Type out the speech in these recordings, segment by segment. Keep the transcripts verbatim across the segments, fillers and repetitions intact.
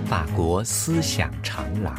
法国思想长廊。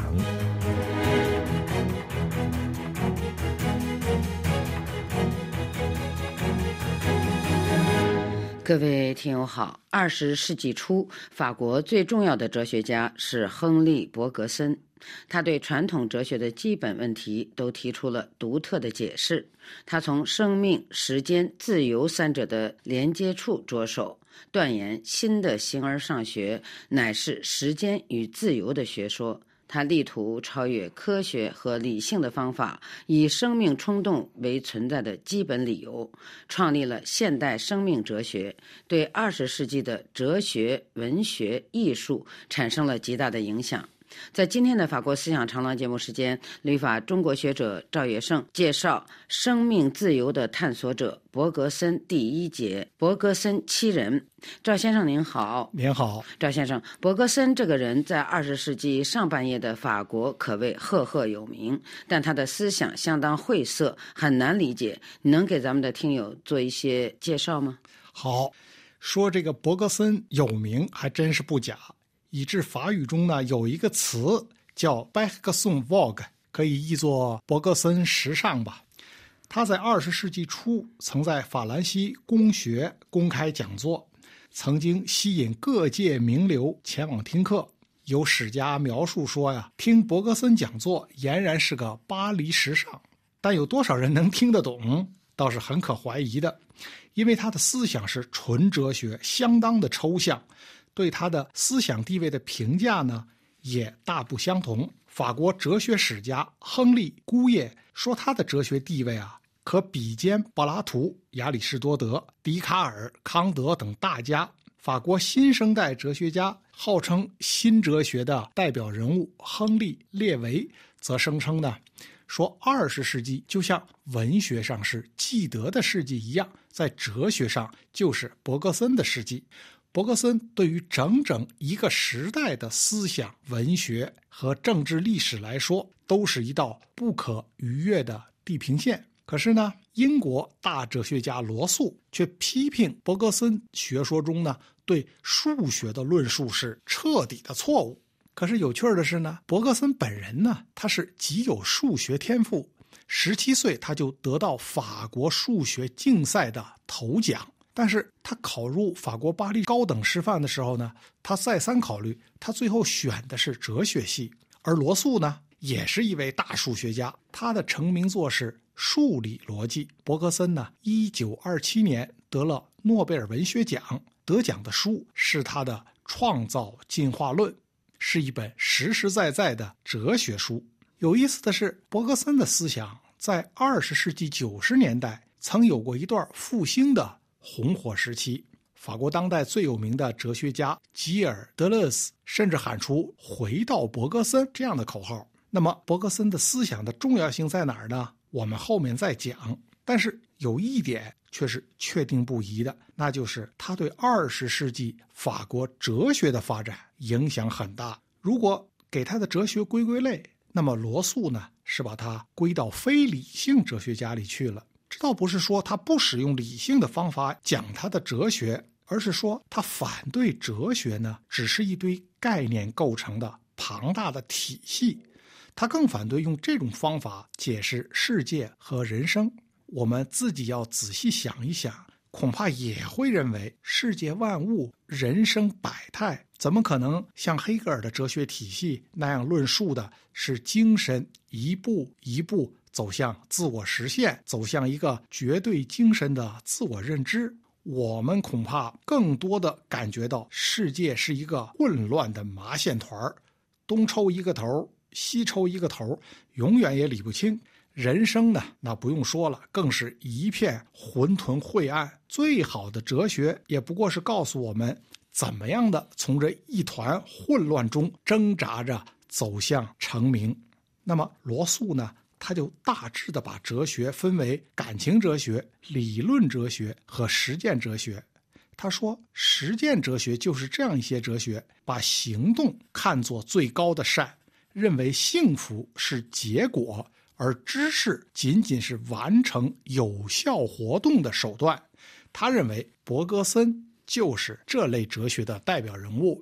各位听友好，二十世纪初，法国最重要的哲学家是亨利·伯格森，他对传统哲学的基本问题都提出了独特的解释。他从生命、时间、自由三者的连接处着手，断言新的形而上学乃是时间与自由的学说。他力图超越科学和理性的方法，以生命冲动为存在的基本理由，创立了现代生命哲学，对二十世纪的哲学、文学、艺术产生了极大的影响。在今天的法国思想长廊节目时间，旅法中国学者赵业胜介绍生命自由的探索者伯格森第一节，伯格森七人。赵先生您好。 您好。 赵先生，伯格森这个人在二十世纪上半叶的法国可谓赫赫有名，但他的思想相当晦涩，很难理解。你能给咱们的听友做一些介绍吗？ 好，说这个伯格森有名还真是不假，以致法语中呢有一个词叫 Bergson Vogue， 可以译作伯格森时尚吧。他在二十世纪初曾在法兰西公学公开讲座，曾经吸引各界名流前往听课。有史家描述说呀，听伯格森讲座俨然是个巴黎时尚，但有多少人能听得懂，倒是很可怀疑的，因为他的思想是纯哲学，相当的抽象。对他的思想地位的评价呢，也大不相同。法国哲学史家亨利·姑叶说，他的哲学地位啊，可比肩柏拉图、亚里士多德、笛卡尔、康德等大家。法国新生代哲学家号称新哲学的代表人物亨利·列维则声称呢，说二十世纪就像文学上是纪德的世纪一样，在哲学上就是伯格森的世纪。伯格森对于整整一个时代的思想、文学和政治历史来说，都是一道不可逾越的地平线。可是呢，英国大哲学家罗素却批评伯格森学说中呢，对数学的论述是彻底的错误。可是有趣的是呢，伯格森本人呢，他是极有数学天赋，十七岁他就得到法国数学竞赛的头奖。但是他考入法国巴黎高等师范的时候呢，他再三考虑，他最后选的是哲学系。而罗素呢，也是一位大数学家，他的成名作是《数理逻辑》。伯格森呢，一九二七年得了诺贝尔文学奖，得奖的书是他的《创造进化论》，是一本实实在在的哲学书。有意思的是，伯格森的思想在二十世纪九十年代曾有过一段复兴的红火时期。法国当代最有名的哲学家吉尔·德勒斯甚至喊出回到伯格森这样的口号。那么伯格森的思想的重要性在哪儿呢？我们后面再讲。但是有一点却是确定不疑的，那就是他对二十世纪法国哲学的发展影响很大。如果给他的哲学归归类，那么罗素呢，是把它归到非理性哲学家里去了。这倒不是说他不使用理性的方法讲他的哲学，而是说他反对哲学呢，只是一堆概念构成的庞大的体系。他更反对用这种方法解释世界和人生。我们自己要仔细想一想，恐怕也会认为世界万物、人生百态，怎么可能像黑格尔的哲学体系那样论述的是精神一步一步走向自我实现，走向一个绝对精神的自我认知。我们恐怕更多的感觉到世界是一个混乱的麻线团，东抽一个头，西抽一个头，永远也理不清。人生呢，那不用说了，更是一片混沌晦暗。最好的哲学也不过是告诉我们怎么样的从这一团混乱中挣扎着走向成名。那么罗素呢，他就大致的把哲学分为感情哲学、理论哲学和实践哲学。他说，实践哲学就是这样一些哲学，把行动看作最高的善，认为幸福是结果，而知识仅仅是完成有效活动的手段。他认为伯格森就是这类哲学的代表人物。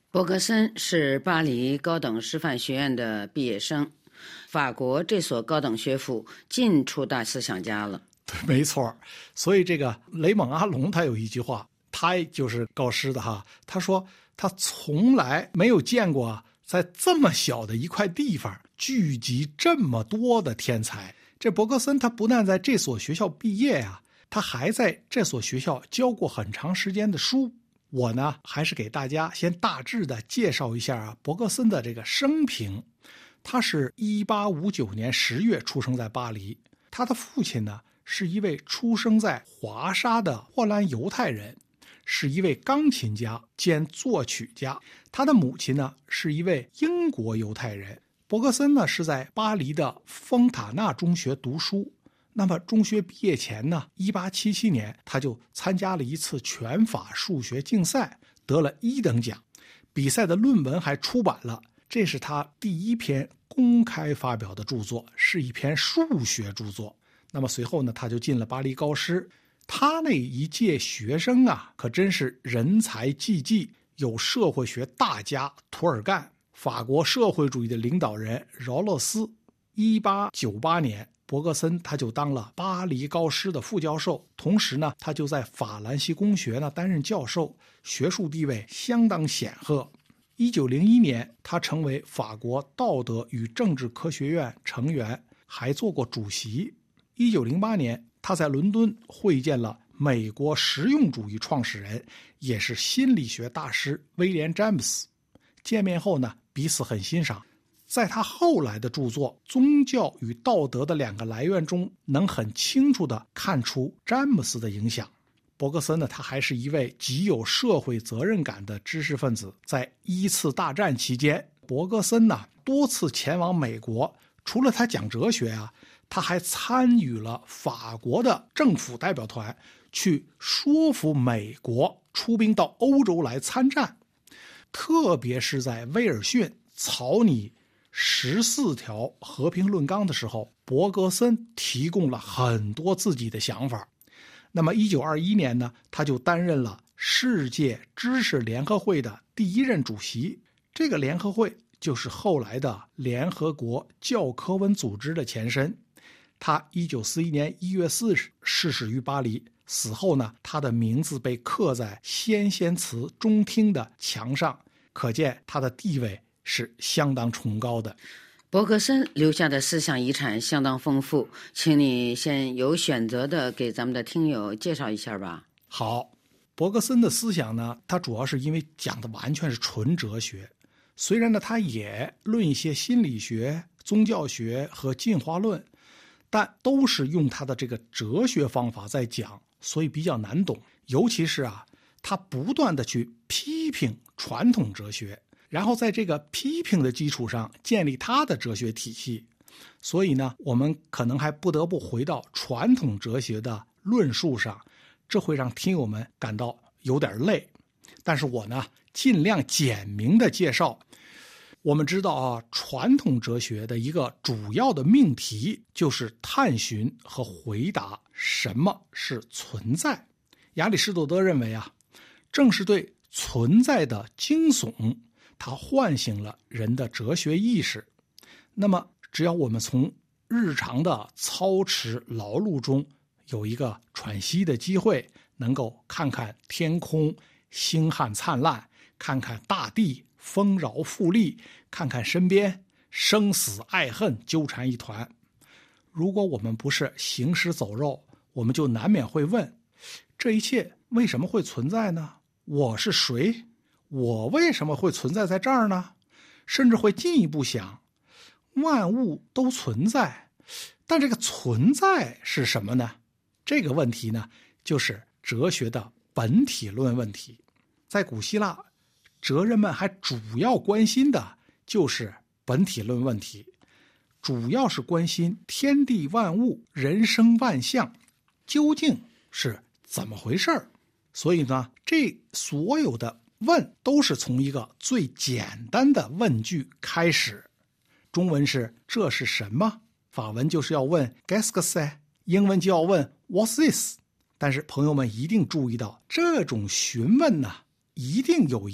伯格森是巴黎高等师范学院的毕业生，法国这所高等学府尽出大思想家了。 对，没错。所以这个雷蒙阿隆他有一句话，他就是高师的哈，他说他从来没有见过在这么小的一块地方聚集这么多的天才。这伯格森他不但在这所学校毕业啊，他还在这所学校教过很长时间的书。我呢，还是给大家先大致的介绍一下啊，伯格森的这个生平。他是一八五九年十月出生在巴黎，他的父亲呢是一位出生在华沙的波兰犹太人，是一位钢琴家兼作曲家。他的母亲呢是一位英国犹太人。伯格森呢是在巴黎的丰塔纳中学读书。那么中学毕业前呢，一八七七年他就参加了一次全法数学竞赛，得了一等奖。比赛的论文还出版了，这是他第一篇公开发表的著作，是一篇数学著作。那么随后呢，他就进了巴黎高师。他那一届学生啊，可真是人才济济，有社会学大家涂尔干，法国社会主义的领导人饶勒斯。一八九八年伯格森他就当了巴黎高师的副教授，同时呢，他就在法兰西公学呢担任教授，学术地位相当显赫。一九零一年，他成为法国道德与政治科学院成员，还做过主席。一九零八年，他在伦敦会见了美国实用主义创始人，也是心理学大师威廉·詹姆斯。见面后呢，彼此很欣赏。在他后来的著作《宗教与道德的两个来源》中，能很清楚地看出詹姆斯的影响。伯格森呢，他还是一位极有社会责任感的知识分子。在一次大战期间，伯格森呢多次前往美国，除了他讲哲学啊，他还参与了法国的政府代表团，去说服美国出兵到欧洲来参战。特别是在威尔逊草拟十四条和平论纲的时候，伯格森提供了很多自己的想法。那么一九二一年呢，他就担任了世界知识联合会的第一任主席。这个联合会就是后来的联合国教科文组织的前身。他一九四一年一月四日逝世于巴黎，死后呢，他的名字被刻在先贤祠中厅的墙上，可见他的地位是相当崇高的。 伯格森留下的思想遗产相当丰富，请你先有选择的给咱们的听友介绍一下吧。 好，伯格森的思想呢，他主要是因为讲的完全是纯哲学，虽然呢他也论一些心理学、宗教学和进化论，但都是用他的这个哲学方法在讲，所以比较难懂。尤其是啊，他不断的去批评传统哲学，然后在这个批评的基础上建立他的哲学体系。所以呢，我们可能还不得不回到传统哲学的论述上，这会让听友们感到有点累。但是我呢，尽量简明的介绍。我们知道啊，传统哲学的一个主要的命题就是探寻和回答什么是存在。亚里士多德认为啊，正是对存在的惊悚，它唤醒了人的哲学意识。那么只要我们从日常的操持劳碌中有一个喘息的机会，能够看看天空星汉灿烂，看看大地丰饶富丽，看看身边生死爱恨纠缠一团。如果我们不是行尸走肉，我们就难免会问，这一切为什么会存在呢？我是谁？我为什么会存在在这儿呢？甚至会进一步想，万物都存在，但这个存在是什么呢？这个问题呢，就是哲学的本体论问题。在古希腊，哲人们还主要关心的就是本体论问题，主要是关心天地万物、人生万象究竟是怎么回事儿。所以呢，这所有的问都是从一个最简单的问句开始。中文是这是什么，法文就是要问 Qu'est-ce que c'est， 英文就要问 What's this。 但是朋友们一定注意到，这种询问呢，一定有一个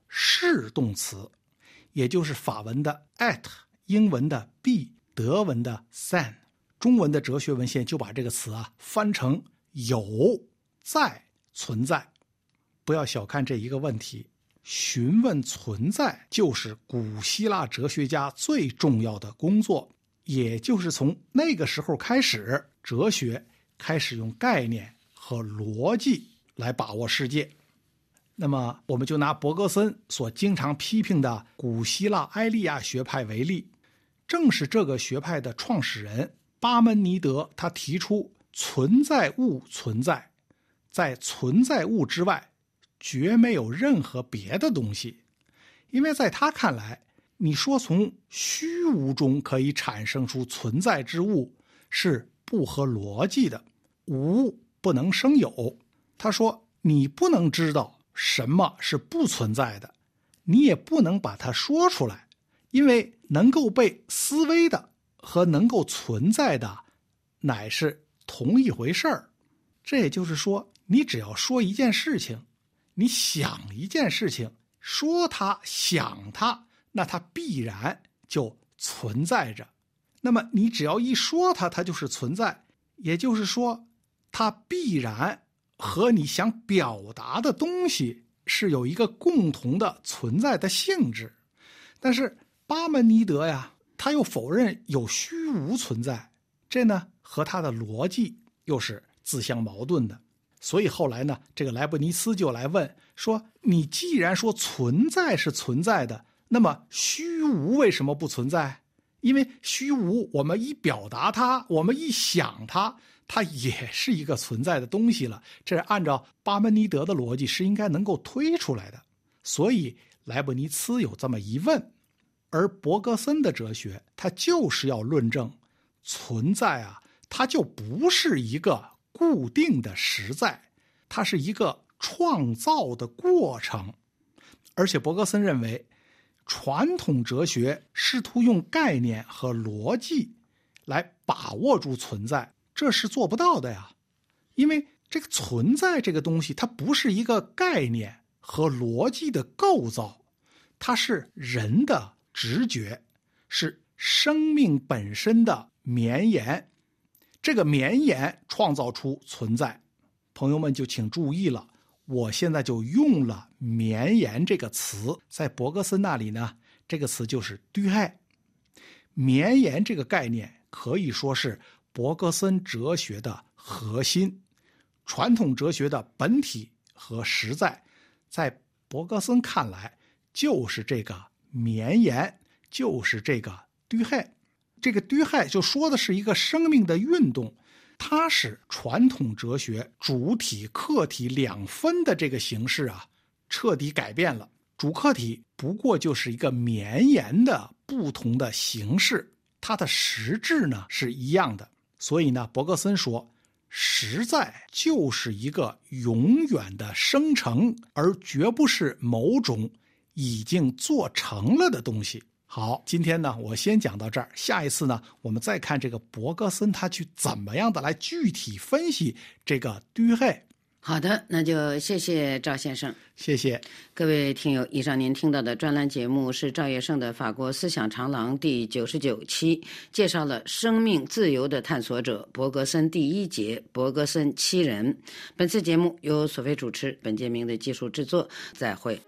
是动词，也就是法文的 at， 英文的 be， 德文的 sein。中文的哲学文献就把这个词啊翻成有、在、存在。不要小看这一个问题，询问存在就是古希腊哲学家最重要的工作。也就是从那个时候开始，哲学开始用概念和逻辑来把握世界。那么我们就拿柏格森所经常批评的古希腊埃利亚学派为例，正是这个学派的创始人巴门尼德，他提出存在物存在，在存在物之外绝没有任何别的东西。因为在他看来，你说从虚无中可以产生出存在之物是不合逻辑的，无不能生有。他说你不能知道什么是不存在的，你也不能把它说出来，因为能够被思维的和能够存在的乃是同一回事儿。这也就是说，你只要说一件事情，你想一件事情，说它想它，那它必然就存在着。那么你只要一说它，它就是存在，也就是说它必然和你想表达的东西是有一个共同的存在的性质。但是巴门尼德呀，他又否认有虚无存在，这呢和他的逻辑又是自相矛盾的。所以后来呢，这个莱布尼茨就来问说，你既然说存在是存在的，那么虚无为什么不存在？因为虚无我们一表达它，我们一想它，它也是一个存在的东西了。这是按照巴门尼德的逻辑是应该能够推出来的。所以莱布尼茨有这么一问，而柏格森的哲学它就是要论证存在啊，它就不是一个固定的实在，它是一个创造的过程。而且柏格森认为，传统哲学试图用概念和逻辑来把握住存在，这是做不到的呀。因为这个存在这个东西，它不是一个概念和逻辑的构造，它是人的直觉，是生命本身的绵延。这个绵延创造出存在。朋友们就请注意了，我现在就用了绵延这个词，在柏格森那里呢，这个词就是堆害。绵延这个概念可以说是柏格森哲学的核心，传统哲学的本体和实在，在柏格森看来就是这个绵延，就是这个堆害。这个堆害就说的是一个生命的运动，它是传统哲学主体客体两分的这个形式啊，彻底改变了。主客体不过就是一个绵延的不同的形式，它的实质呢是一样的。所以呢，柏格森说，实在就是一个永远的生成，而绝不是某种已经做成了的东西。好，今天呢我先讲到这儿，下一次呢我们再看这个柏格森他去怎么样的来具体分析这个堆害。 好的，那就谢谢赵先生。 谢谢各位听友，以上您听到的专栏节目是赵业胜的法国思想长廊第九十九期，介绍了生命自由的探索者柏格森第一节，柏格森七人。本次节目由索菲主持，本节目的技术制作。再会。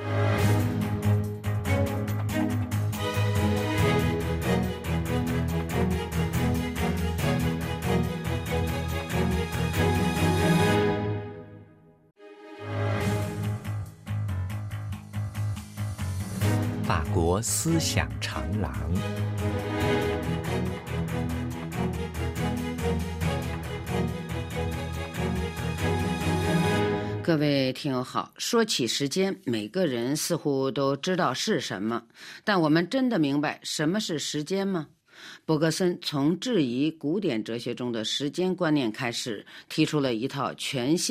法国思想长廊。 各位听友好，说起时间，每个人似乎都知道是什么，但我们真的明白什么是时间吗？柏格森从质疑古典哲学中的时间观念开始，提出了一套全新的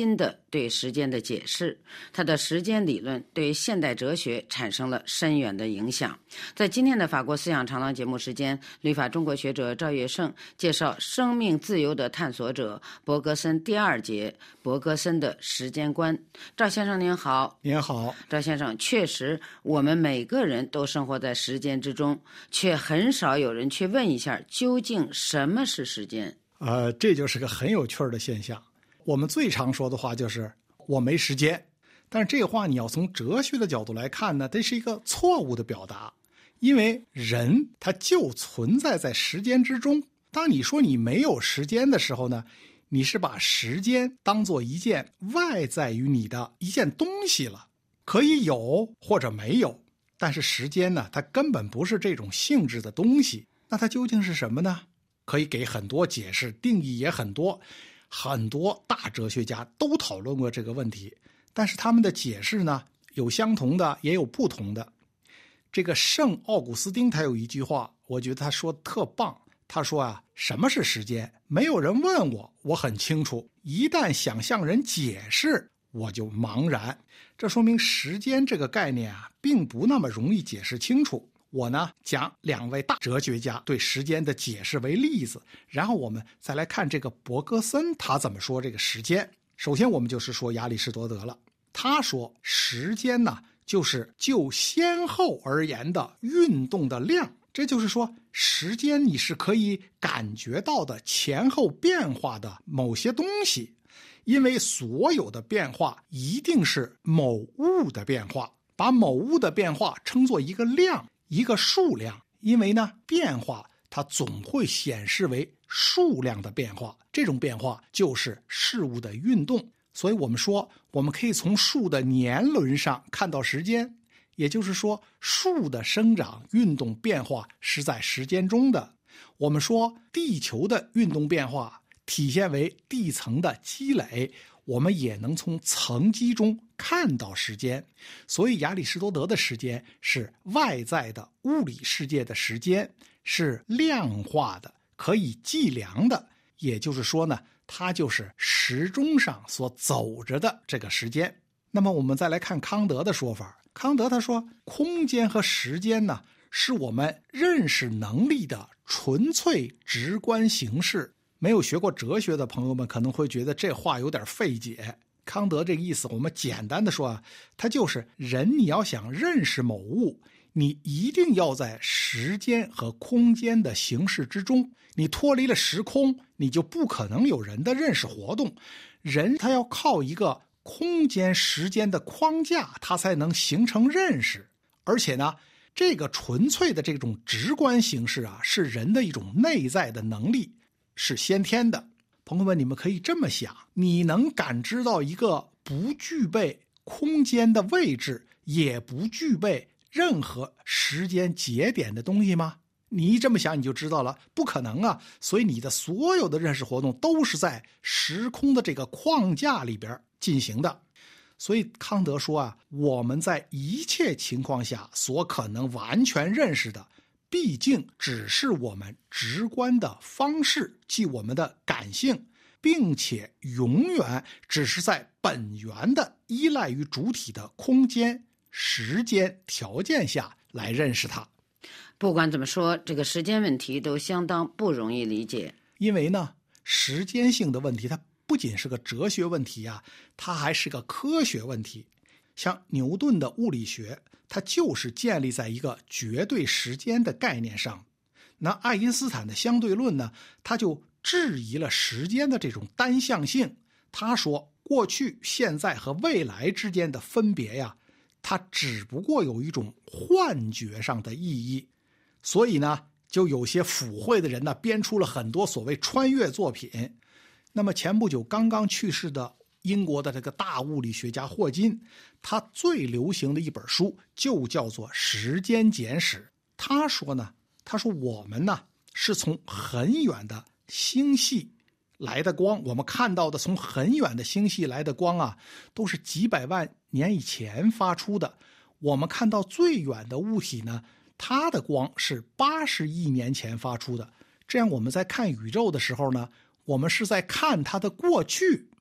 对时间的解释。他的时间理论对现代哲学产生了深远的影响。在今天的法国思想长廊节目时间，旅法中国学者赵月胜介绍生命自由的探索者伯格森第二节，伯格森的时间观。赵先生您好。 您好。 赵先生，确实我们每个人都生活在时间之中，却很少有人去问一下究竟什么是时间。 呃，这就是个很有趣的现象。我们最常说的话就是我没时间，但是这个话你要从哲学的角度来看呢，这是一个错误的表达。因为人他就存在在时间之中，当你说你没有时间的时候呢，你是把时间当作一件外在于你的一件东西了，可以有或者没有，但是时间呢，它根本不是这种性质的东西。那它究竟是什么呢？可以给很多解释，定义也很多，很多大哲学家都讨论过这个问题，但是他们的解释呢，有相同的也有不同的。这个圣奥古斯丁他有一句话，我觉得他说得特棒。他说啊，什么是时间？没有人问我，我很清楚，一旦想向人解释，我就茫然。这说明时间这个概念啊，并不那么容易解释清楚。我呢，讲两位大哲学家对时间的解释为例子，然后我们再来看这个伯格森他怎么说这个时间。首先我们就是说亚里士多德了，他说时间呢，就是就先后而言的运动的量。这就是说，时间你是可以感觉到的前后变化的某些东西，因为所有的变化一定是某物的变化，把某物的变化称作一个量，一个数量，因为呢，变化它总会显示为数量的变化，这种变化就是事物的运动。所以我们说，我们可以从树的年轮上看到时间，也就是说，树的生长、运动、变化是在时间中的。我们说，地球的运动变化体现为地层的积累，我们也能从层积中看到时间。所以亚里士多德的时间是外在的物理世界的时间，是量化的，可以计量的。也就是说呢，它就是时钟上所走着的这个时间。那么我们再来看康德的说法。康德他说，空间和时间呢，是我们认识能力的纯粹直观形式。没有学过哲学的朋友们可能会觉得这话有点费解。康德这个意思我们简单的说啊，他就是人你要想认识某物，你一定要在时间和空间的形式之中，你脱离了时空，你就不可能有人的认识活动。人他要靠一个空间时间的框架，它才能形成认识。而且呢，这个纯粹的这种直观形式啊，是人的一种内在的能力，是先天的。朋友们，你们可以这么想，你能感知到一个不具备空间的位置，也不具备任何时间节点的东西吗？你一这么想你就知道了，不可能啊。所以你的所有的认识活动都是在时空的这个框架里边进行的。所以康德说啊，我们在一切情况下所可能完全认识的，毕竟只是我们直观的方式，即我们的感性，并且永远只是在本源的依赖于主体的空间、时间条件下来认识它。 不管怎么说，这个时间问题都相当不容易理解。 因为呢，时间性的问题它不仅是个哲学问题啊，它还是个科学问题。像牛顿的物理学，它就是建立在一个绝对时间的概念上。那爱因斯坦的相对论呢，他就质疑了时间的这种单向性。他说，过去、现在和未来之间的分别呀，它只不过有一种幻觉上的意义。所以呢，就有些腐会的人呢，编出了很多所谓穿越作品。那么前不久刚刚去世的英国的这个大物理学家霍金，他最流行的一本书就叫做《时间简史》。他说呢，他说我们呢是从很远的星系来的光，我们看到的从很远的星系来的光啊，都是几百万年以前发出的。我们看到最远的物体呢，它的光是八十亿年前发出的。这样我们在看宇宙的时候呢，我们是在看它的过去。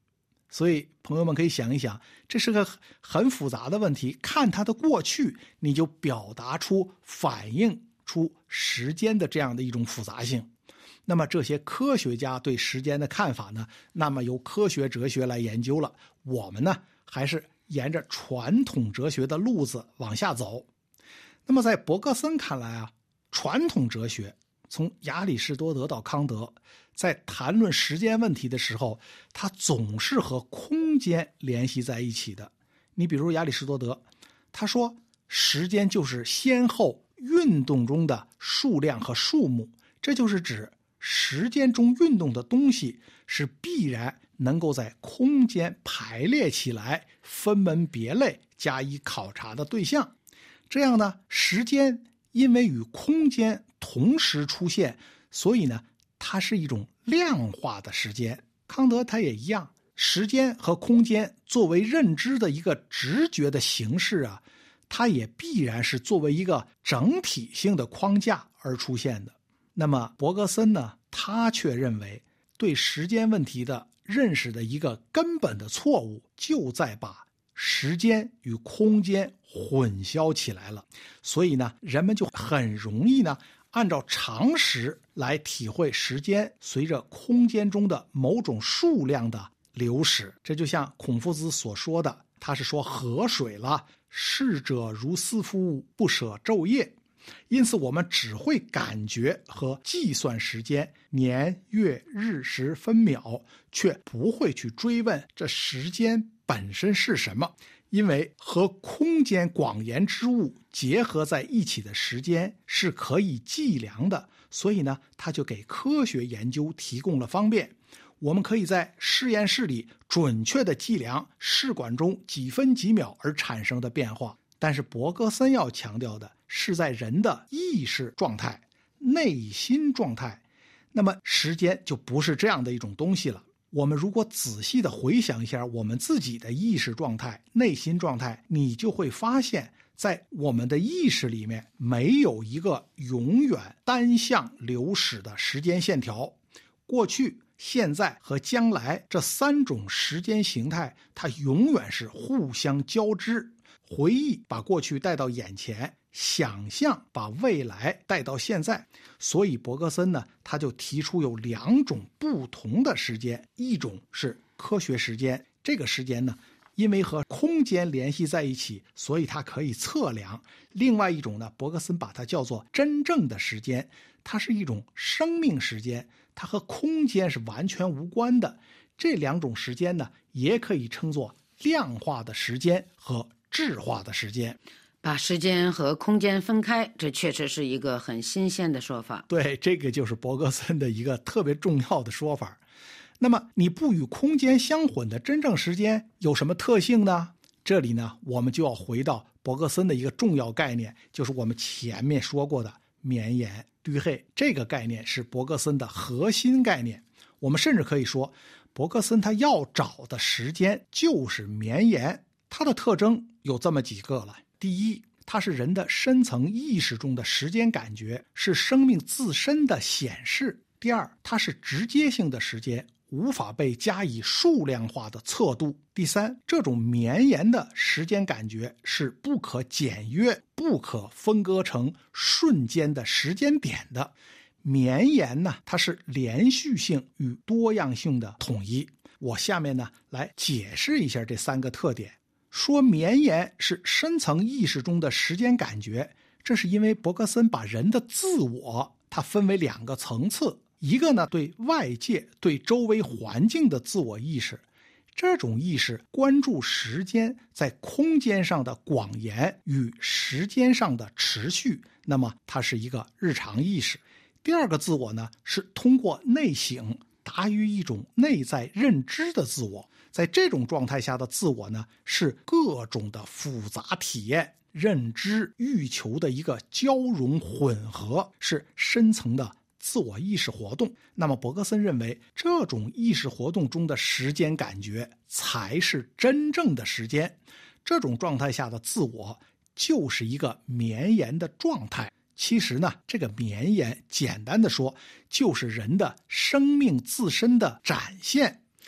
所以朋友们可以想一想，这是个很复杂的问题，看它的过去，你就表达出反映出时间的这样的一种复杂性。那么这些科学家对时间的看法呢，那么由科学哲学来研究了，我们呢还是沿着传统哲学的路子往下走。那么在伯格森看来啊，传统哲学从亚里士多德到康德，在谈论时间问题的时候，他总是和空间联系在一起的。你比如亚里士多德，他说时间就是先后运动中的数量和数目，这就是指时间中运动的东西是必然能够在空间排列起来，分门别类加以考察的对象。这样呢，时间因为与空间同时出现，所以呢，它是一种量化的时间。康德他也一样，时间和空间作为认知的一个直觉的形式啊，它也必然是作为一个整体性的框架而出现的。那么伯格森呢，他却认为对时间问题的认识的一个根本的错误，就在把时间与空间混淆起来了。所以呢，人们就很容易呢按照常识来体会时间随着空间中的某种数量的流逝。这就像孔夫子所说的，他是说河水了，逝者如斯夫，不舍昼夜。因此我们只会感觉和计算时间，年月日时分秒，却不会去追问这时间本身是什么。因为和空间广延之物结合在一起的时间是可以计量的，所以呢，它就给科学研究提供了方便。我们可以在实验室里准确地计量试管中几分几秒而产生的变化。但是伯格森要强调的是在人的意识状态、内心状态，那么时间就不是这样的一种东西了。我们如果仔细地回想一下我们自己的意识状态、内心状态，你就会发现在我们的意识里面没有一个永远单向流驶的时间线条。过去、现在和将来这三种时间形态，它永远是互相交织。回忆把过去带到眼前，想象把未来带到现在。所以伯格森呢，他就提出有两种不同的时间，一种是科学时间，这个时间呢，因为和空间联系在一起，所以它可以测量。另外一种呢，伯格森把它叫做真正的时间，它是一种生命时间，它和空间是完全无关的。这两种时间呢，也可以称作量化的时间和质化的时间。 把时间和空间分开，这确实是一个很新鲜的说法。 对，这个就是伯格森的一个特别重要的说法。那么你不与空间相混的真正时间有什么特性呢？这里呢，我们就要回到伯格森的一个重要概念，就是我们前面说过的绵延对黑。这个概念是伯格森的核心概念。我们甚至可以说，伯格森他要找的时间就是绵延。它的特征有这么几个了。第一，它是人的深层意识中的时间感觉，是生命自身的显示。第二，它是直接性的时间，无法被加以数量化的测度。第三，这种绵延的时间感觉是不可简约、不可分割成瞬间的时间点的。绵延呢，它是连续性与多样性的统一。我下面呢来解释一下这三个特点。说绵延是深层意识中的时间感觉，这是因为伯格森把人的自我它分为两个层次，一个呢对外界、对周围环境的自我意识，这种意识关注时间在空间上的广延与时间上的持续，那么它是一个日常意识。第二个自我呢，是通过内省达于一种内在认知的自我。在这种状态下的自我呢，是各种的复杂体验、认知、欲求的一个交融混合，是深层的自我意识活动。那么伯格森认为，这种意识活动中的时间感觉才是真正的时间。这种状态下的自我就是一个绵延的状态。其实呢，这个绵延简单的说，就是人的生命自身的展现。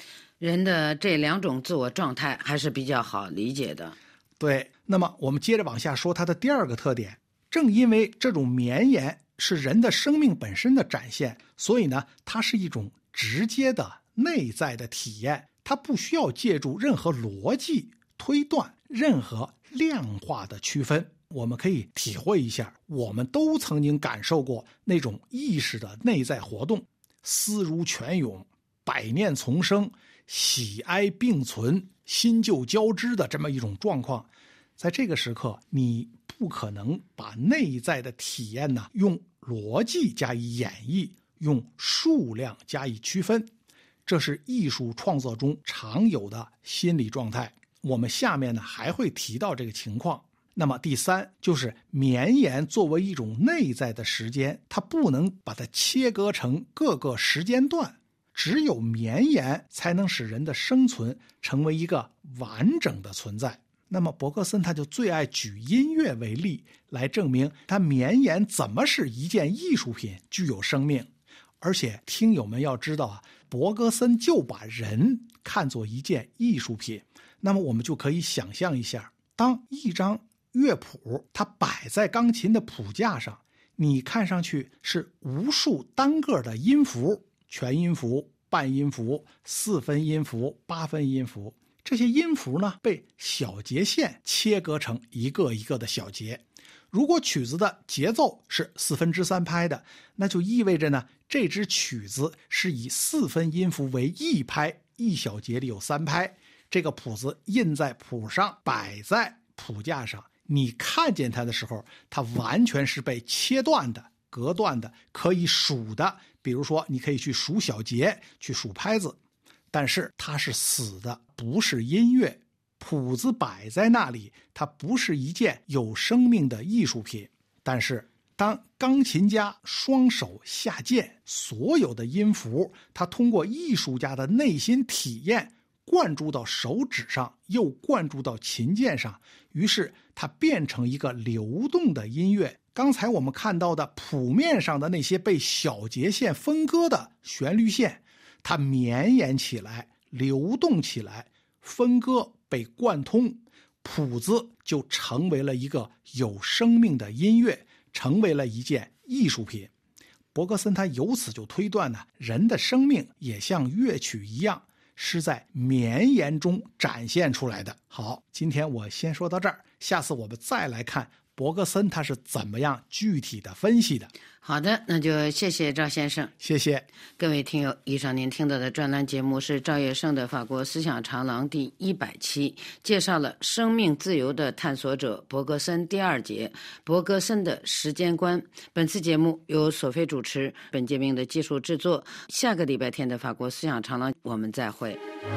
人的这两种自我状态还是比较好理解的。 对，那么我们接着往下说它的第二个特点。正因为这种绵延是人的生命本身的展现，所以呢，它是一种直接的内在的体验，它不需要借助任何逻辑推断、任何量化的区分。我们可以体会一下，我们都曾经感受过那种意识的内在活动，思如泉涌，百念丛生，喜哀并存，新旧交织的这么一种状况。在这个时刻，你不可能把内在的体验呢用逻辑加以演绎，用数量加以区分，这是艺术创作中常有的心理状态。我们下面呢还会提到这个情况。那么第三，就是绵延作为一种内在的时间，它不能把它切割成各个时间段，只有绵延才能使人的生存成为一个完整的存在。那么伯格森他就最爱举音乐为例，来证明他绵延怎么使一件艺术品具有生命。而且听友们要知道啊，伯格森就把人看作一件艺术品。那么我们就可以想象一下，当一张乐谱它摆在钢琴的谱架上，你看上去是无数单个的音符，全音符、半音符、四分音符、八分音符。这些音符呢，被小节线切割成一个一个的小节。如果曲子的节奏是四分之三拍的，那就意味着呢，这支曲子是以四分音符为一拍，一小节里有三拍。这个谱子印在谱上，摆在谱架上，你看见它的时候，它完全是被切断的、隔断的，可以数的。比如说，你可以去数小节，去数拍子。但是它是死的，不是音乐。谱子摆在那里，它不是一件有生命的艺术品。但是当钢琴家双手下键，所有的音符，它通过艺术家的内心体验灌注到手指上，又灌注到琴键上，于是它变成一个流动的音乐。刚才我们看到的谱面上的那些被小节线分割的旋律线，它绵延起来，流动起来，分割被贯通，谱子就成为了一个有生命的音乐，成为了一件艺术品。伯格森他由此就推断呢，人的生命也像乐曲一样，是在绵延中展现出来的。好，今天我先说到这儿，下次我们再来看伯格森他是怎么样具体的分析的。 好的，那就谢谢赵先生。 谢谢各位听友，以上您听到的专栏节目是赵月胜的法国思想长廊第一百期，介绍了生命自由的探索者伯格森第二节，伯格森的时间观。本次节目由索菲主持，本节目的技术制作。下个礼拜天的法国思想长廊我们再会。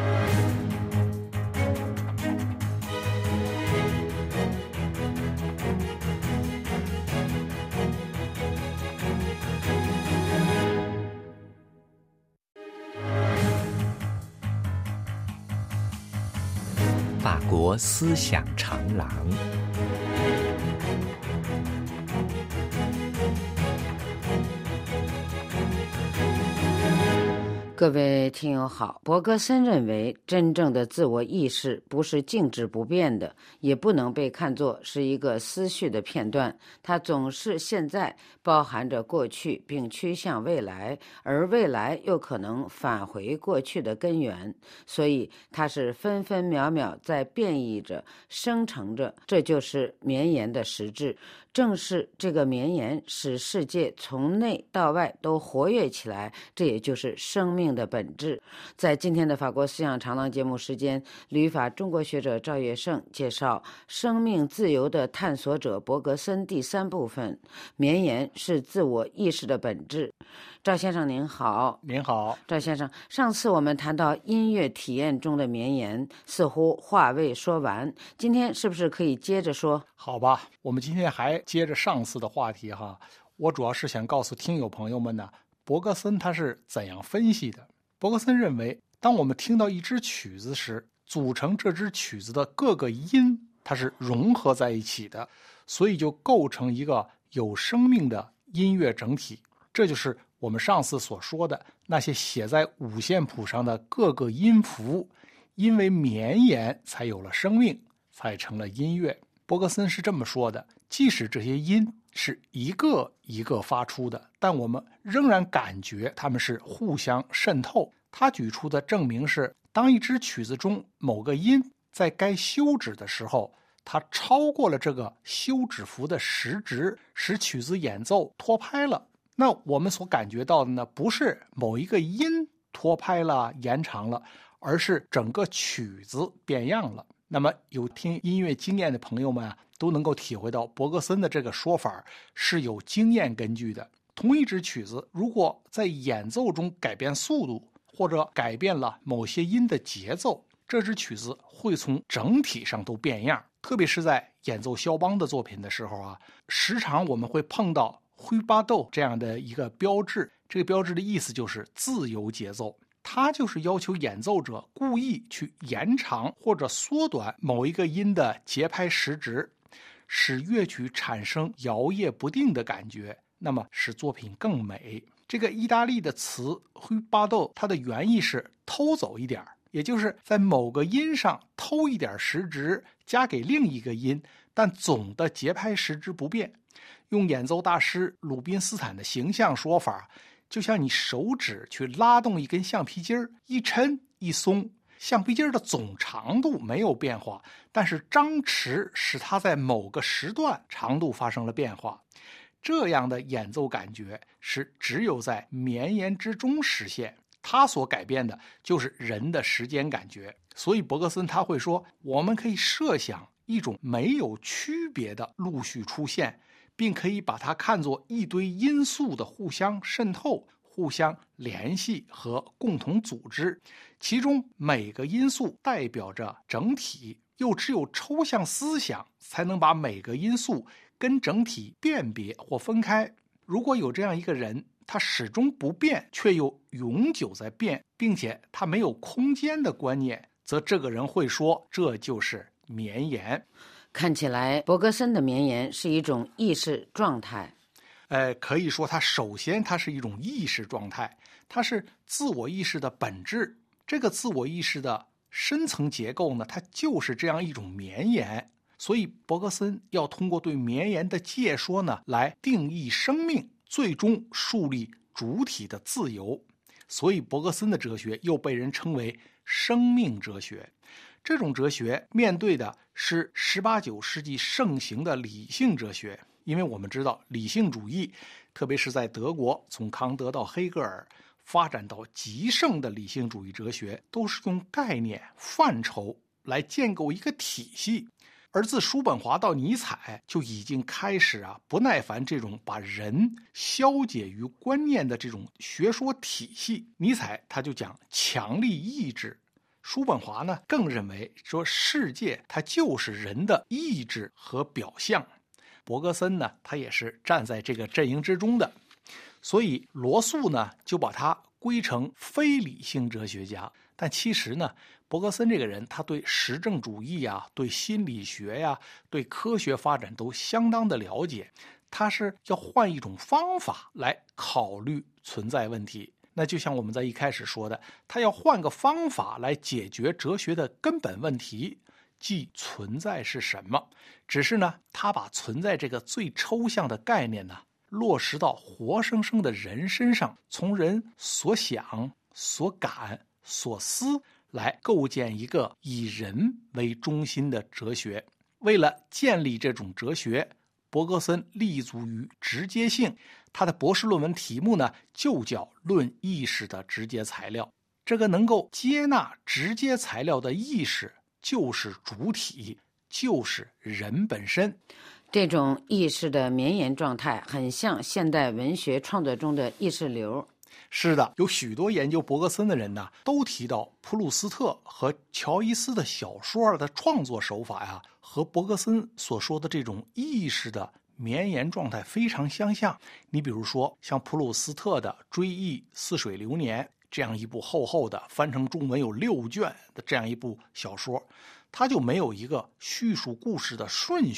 法国思想长廊。 各位听友好，伯格森认为，真正的自我意识不是静止不变的，也不能被看作是一个思绪的片段，它总是现在包含着过去并趋向未来，而未来又可能返回过去的根源，所以它是分分秒秒在变异着、生成着，这就是绵延的实质。正是这个绵延使世界从内到外都活跃起来，这也就是生命的本质。在今天的法国思想长廊节目时间，旅法中国学者赵月胜介绍生命自由的探索者伯格森第三部分，绵延是自我意识的本质。赵先生您好。 您好。 赵先生，上次我们谈到音乐体验中的绵延，似乎话未说完，今天是不是可以接着说？ 好吧，我们今天还接着上次的话题哈。我主要是想告诉听友朋友们呢，伯格森他是怎样分析的。伯格森认为，当我们听到一支曲子时，组成这支曲子的各个音它是融合在一起的，所以就构成一个有生命的音乐整体。这就是我我们上次所说的那些写在五线谱上的各个音符，因为绵延才有了生命，才成了音乐。伯格森是这么说的，即使这些音是一个一个发出的，但我们仍然感觉它们是互相渗透。他举出的证明是，当一支曲子中某个音在该休止的时候，它超过了这个休止符的时值，使曲子演奏拖拍了。那我们所感觉到的呢，不是某一个音拖拍了延长了，而是整个曲子变样了。那么有听音乐经验的朋友们啊，都能够体会到伯格森的这个说法是有经验根据的。同一支曲子如果在演奏中改变速度，或者改变了某些音的节奏，这支曲子会从整体上都变样。特别是在演奏肖邦的作品的时候啊，时常我们会碰到挥巴豆这样的一个标志，这个标志的意思就是自由节奏，它就是要求演奏者故意去延长或者缩短某一个音的节拍时值，使乐曲产生摇曳不定的感觉，那么使作品更美。这个意大利的词挥巴豆，它的原意是偷走一点，也就是在某个音上偷一点时值，加给另一个音，但总的节拍时值不变。用演奏大师鲁宾斯坦的形象说法，就像你手指去拉动一根橡皮筋，一抻一松，橡皮筋的总长度没有变化，但是张弛使它在某个时段长度发生了变化。这样的演奏感觉是只有在绵延之中实现，它所改变的就是人的时间感觉。所以伯格森他会说，我们可以设想一种没有区别的陆续出现，并可以把它看作一堆因素的互相渗透、互相联系和共同组织，其中每个因素代表着整体，又只有抽象思想才能把每个因素跟整体辨别或分开。如果有这样一个人，他始终不变，却又永久在变，并且他没有空间的观念，则这个人会说，这就是绵延。 看起来伯格森的绵延是一种意识状态。 呃，可以说它首先它是一种意识状态，它是自我意识的本质。这个自我意识的深层结构呢，它就是这样一种绵延。所以伯格森要通过对绵延的介说呢，来定义生命，最终树立主体的自由。所以伯格森的哲学又被人称为生命哲学。这种哲学面对的是十八九世纪盛行的理性哲学，因为我们知道理性主义，特别是在德国，从康德到黑格尔发展到极盛的理性主义哲学，都是用概念范畴来建构一个体系。而自叔本华到尼采，就已经开始啊不耐烦这种把人消解于观念的这种学说体系。尼采他就讲强力意志，叔本华呢更认为说世界它就是人的意志和表象。伯格森呢他也是站在这个阵营之中的，所以罗素呢就把他归成非理性哲学家。但其实呢，伯格森这个人他对实证主义啊，对心理学呀、啊，对科学发展都相当的了解。他是要换一种方法来考虑存在问题。那就像我们在一开始说的，他要换个方法来解决哲学的根本问题，即存在是什么。只是呢，他把存在这个最抽象的概念呢，落实到活生生的人身上，从人所想、所感、所思来构建一个以人为中心的哲学。为了建立这种哲学，伯格森立足于直接性，他的博士论文题目呢就叫《论意识的直接材料》。这个能够接纳直接材料的意识就是主体，就是人本身。 这种意识的绵延状态很像现代文学创作中的意识流。 是的，有许多研究伯格森的人呢，都提到普鲁斯特和乔伊斯的小说的创作手法呀，和伯格森所说的这种意识的绵延状态非常相像。你比如说，像普鲁斯特的《追忆似水流年》这样一部厚厚的、翻成中文有六卷的这样一部小说，它就没有一个叙述故事的顺序，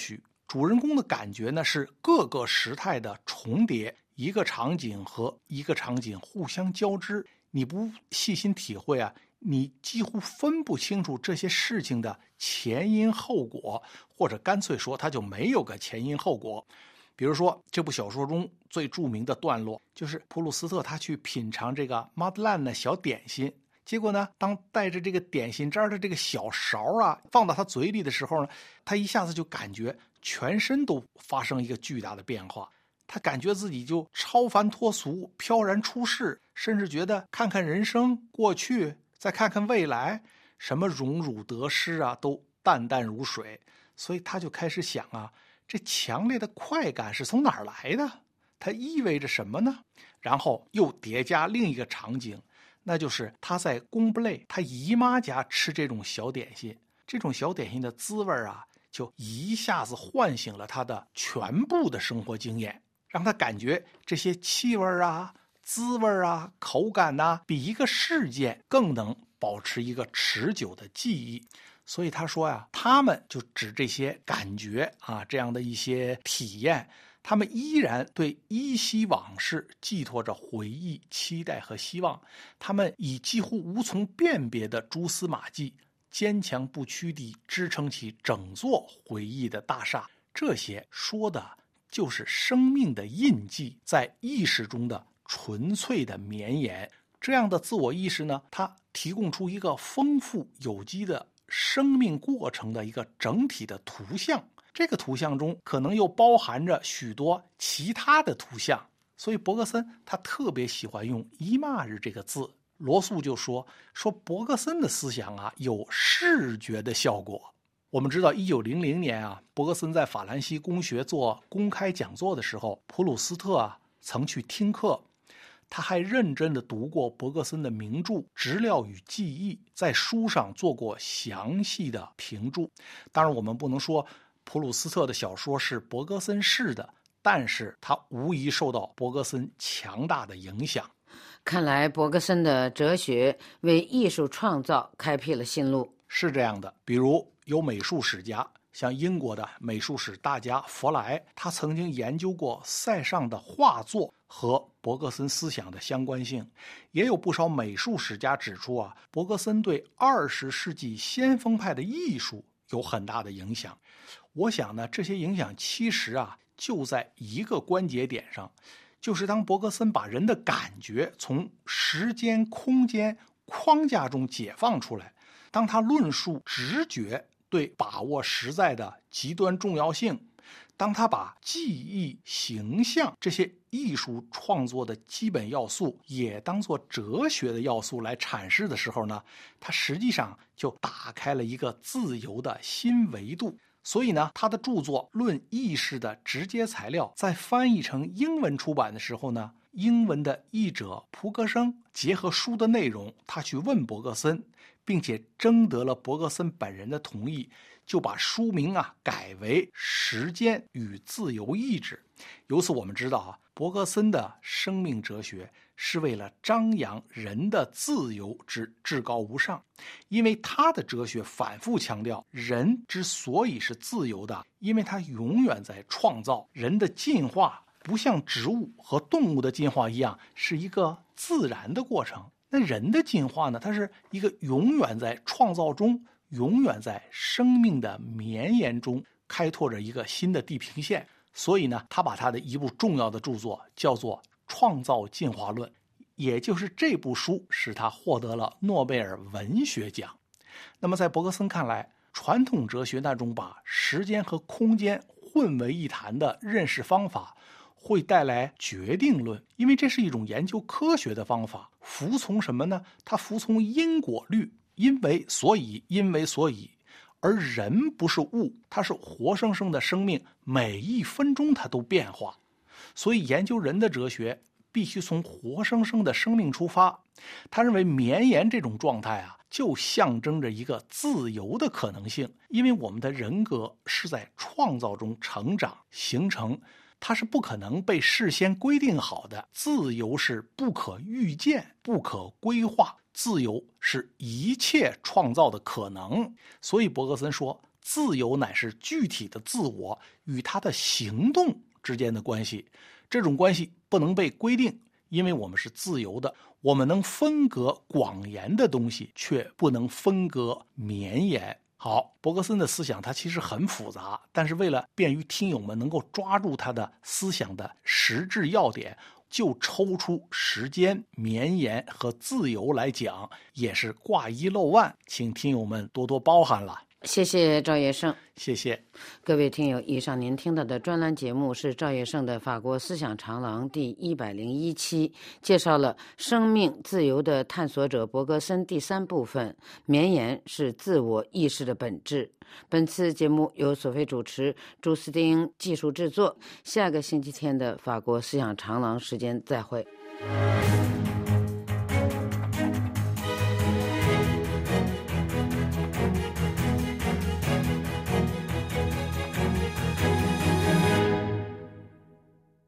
主人公的感觉呢是各个时态的重叠，一个场景和一个场景互相交织，你不细心体会啊，你几乎分不清楚这些事情的前因后果，或者干脆说它就没有个前因后果。比如说这部小说中最著名的段落，就是普鲁斯特他去品尝这个马德兰的小点心，结果呢，当带着这个点心渣的这个小勺啊放到他嘴里的时候呢，他一下子就感觉全身都发生一个巨大的变化，他感觉自己就超凡脱俗，飘然出世，甚至觉得看看人生过去，再看看未来，什么荣辱得失啊都淡淡如水。所以他就开始想啊，这强烈的快感是从哪儿来的？它意味着什么呢？然后又叠加另一个场景，那就是他在贡布雷他姨妈家吃这种小点心，这种小点心的滋味啊，就一下子唤醒了他的全部的生活经验，让他感觉这些气味啊、滋味啊、口感呐，比一个事件更能保持一个持久的记忆。所以他说呀，他们就指这些感觉啊，这样的一些体验，他们依然对依稀往事寄托着回忆、期待和希望。他们以几乎无从辨别的蛛丝马迹，坚强不屈地支撑起整座回忆的大厦。这些说的就是生命的印记在意识中的纯粹的绵延。这样的自我意识呢，它提供出一个丰富有机的生命过程的一个整体的图像，这个图像中可能又包含着许多其他的图像。所以伯格森他特别喜欢用姨妈日这个字。罗素就说说伯格森的思想啊有视觉的效果。我们知道一九零零年啊，伯格森在法兰西公学做公开讲座的时候，普鲁斯特啊曾去听课，他还认真地读过伯格森的名著《质料与记忆》，在书上做过详细的评注。当然我们不能说普鲁斯特的小说是伯格森式的，但是他无疑受到伯格森强大的影响。 看来伯格森的哲学为艺术创造开辟了新路。 是这样的，比如有美术史家，像英国的美术史大家弗莱，他曾经研究过塞尚的画作和伯格森思想的相关性。也有不少美术史家指出啊，伯格森对二十世纪先锋派的艺术有很大的影响。我想呢，这些影响其实啊就在一个关节点上，就是当伯格森把人的感觉从时间空间框架中解放出来，当他论述直觉对把握实在的极端重要性，当他把记忆、形象这些艺术创作的基本要素也当作哲学的要素来阐释的时候呢，他实际上就打开了一个自由的新维度。所以呢，他的著作《论意识的直接材料》在翻译成英文出版的时候呢，英文的译者蒲格生结合书的内容，他去问伯格森，并且征得了伯格森本人的同意，就把书名啊改为《时间与自由意志》。由此我们知道啊，伯格森的生命哲学是为了张扬人的自由之至高无上。因为他的哲学反复强调，人之所以是自由的，因为他永远在创造。人的进化不像植物和动物的进化一样是一个自然的过程，那人的进化呢，它是一个永远在创造中，永远在生命的绵延中开拓着一个新的地平线。所以呢，他把他的一部重要的著作叫做《创造进化论》，也就是这部书使他获得了诺贝尔文学奖。那么在伯格森看来，传统哲学那种把时间和空间混为一谈的认识方法会带来决定论，因为这是一种研究科学的方法。服从什么呢？它服从因果律，因为所以，因为所以。而人不是物，它是活生生的生命，每一分钟它都变化。所以研究人的哲学必须从活生生的生命出发。他认为绵延这种状态啊，就象征着一个自由的可能性，因为我们的人格是在创造中成长形成，它是不可能被事先规定好的。自由是不可预见、不可规划，自由是一切创造的可能。所以伯格森说， 自由乃是具体的自我与他的行动之间的关系，这种关系不能被规定，因为我们是自由的，我们能分隔广言的东西，却不能分隔绵言。好，伯格森的思想它其实很复杂，但是为了便于听友们能够抓住他的思想的实质要点，就抽出时间、绵延和自由来讲，也是挂一漏万，请听友们多多包涵了。 谢谢赵业胜。 谢谢各位听友，以上您听到的专栏节目是赵业胜的《法国思想长廊》第一百零一期，介绍了生命自由的探索者伯格森第三部分，绵延是自我意识的本质。本次节目由索菲主持，朱斯丁技术制作。下个星期天的法国思想长廊时间再会。